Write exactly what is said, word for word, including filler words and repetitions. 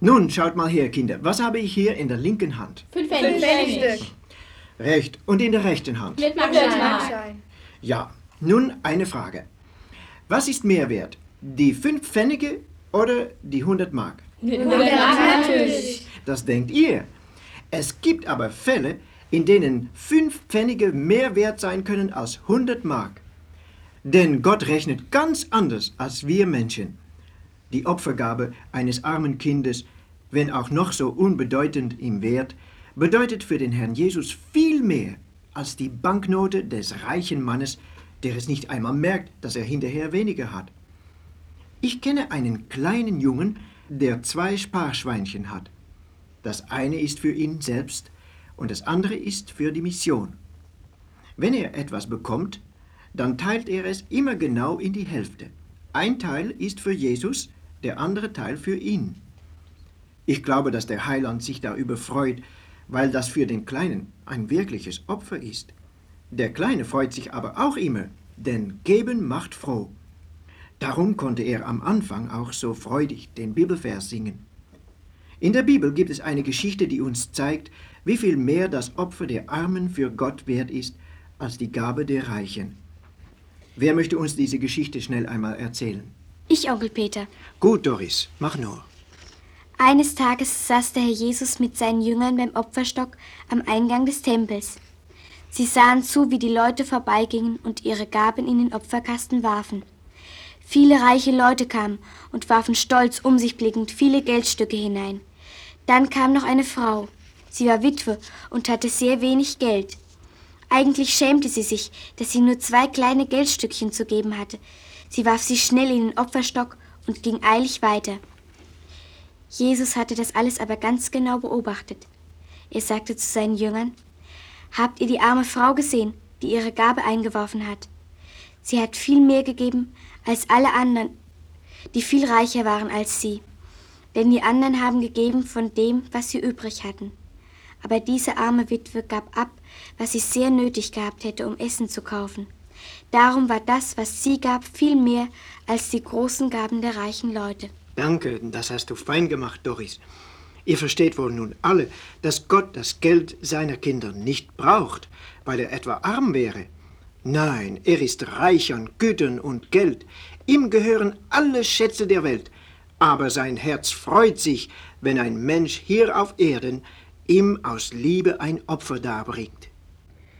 Nun, schaut mal her, Kinder. Was habe ich hier in der linken Hand? Fünf Pfennigstück. Recht. Und in der rechten Hand? Littmarkschein. Ja. Nun eine Frage. Was ist mehr wert? Die fünf Pfennige oder die hundert Mark? hundert Mark natürlich. Das denkt ihr. Es gibt aber Fälle, in denen fünf Pfennige mehr wert sein können als hundert Mark. Denn Gott rechnet ganz anders als wir Menschen. Die Opfergabe eines armen Kindes, wenn auch noch so unbedeutend im Wert, bedeutet für den Herrn Jesus viel mehr als die Banknote des reichen Mannes, der es nicht einmal merkt, dass er hinterher weniger hat. Ich kenne einen kleinen Jungen, der zwei Sparschweinchen hat. Das eine ist für ihn selbst und das andere ist für die Mission. Wenn er etwas bekommt, dann teilt er es immer genau in die Hälfte. Ein Teil ist für Jesus, der andere Teil für ihn. Ich glaube, dass der Heiland sich darüber freut, weil das für den Kleinen ein wirkliches Opfer ist. Der Kleine freut sich aber auch immer, denn Geben macht froh. Darum konnte er am Anfang auch so freudig den Bibelvers singen. In der Bibel gibt es eine Geschichte, die uns zeigt, wie viel mehr das Opfer der Armen für Gott wert ist, als die Gabe der Reichen. Wer möchte uns diese Geschichte schnell einmal erzählen? Ich, Onkel Peter. Gut, Doris, mach nur. Eines Tages saß der Herr Jesus mit seinen Jüngern beim Opferstock am Eingang des Tempels. Sie sahen zu, wie die Leute vorbeigingen und ihre Gaben in den Opferkasten warfen. Viele reiche Leute kamen und warfen stolz um sich blickend viele Geldstücke hinein. Dann kam noch eine Frau. Sie war Witwe und hatte sehr wenig Geld. Eigentlich schämte sie sich, dass sie nur zwei kleine Geldstückchen zu geben hatte. Sie warf sie schnell in den Opferstock und ging eilig weiter. Jesus hatte das alles aber ganz genau beobachtet. Er sagte zu seinen Jüngern: Habt ihr die arme Frau gesehen, die ihre Gabe eingeworfen hat? Sie hat viel mehr gegeben als alle anderen, die viel reicher waren als sie. Denn die anderen haben gegeben von dem, was sie übrig hatten. Aber diese arme Witwe gab ab, was sie sehr nötig gehabt hätte, um Essen zu kaufen. Darum war das, was sie gab, viel mehr als die großen Gaben der reichen Leute. Danke, das hast du fein gemacht, Doris. Ihr versteht wohl nun alle, dass Gott das Geld seiner Kinder nicht braucht, weil er etwa arm wäre. Nein, er ist reich an Gütern und Geld. Ihm gehören alle Schätze der Welt. Aber sein Herz freut sich, wenn ein Mensch hier auf Erden ihm aus Liebe ein Opfer darbringt.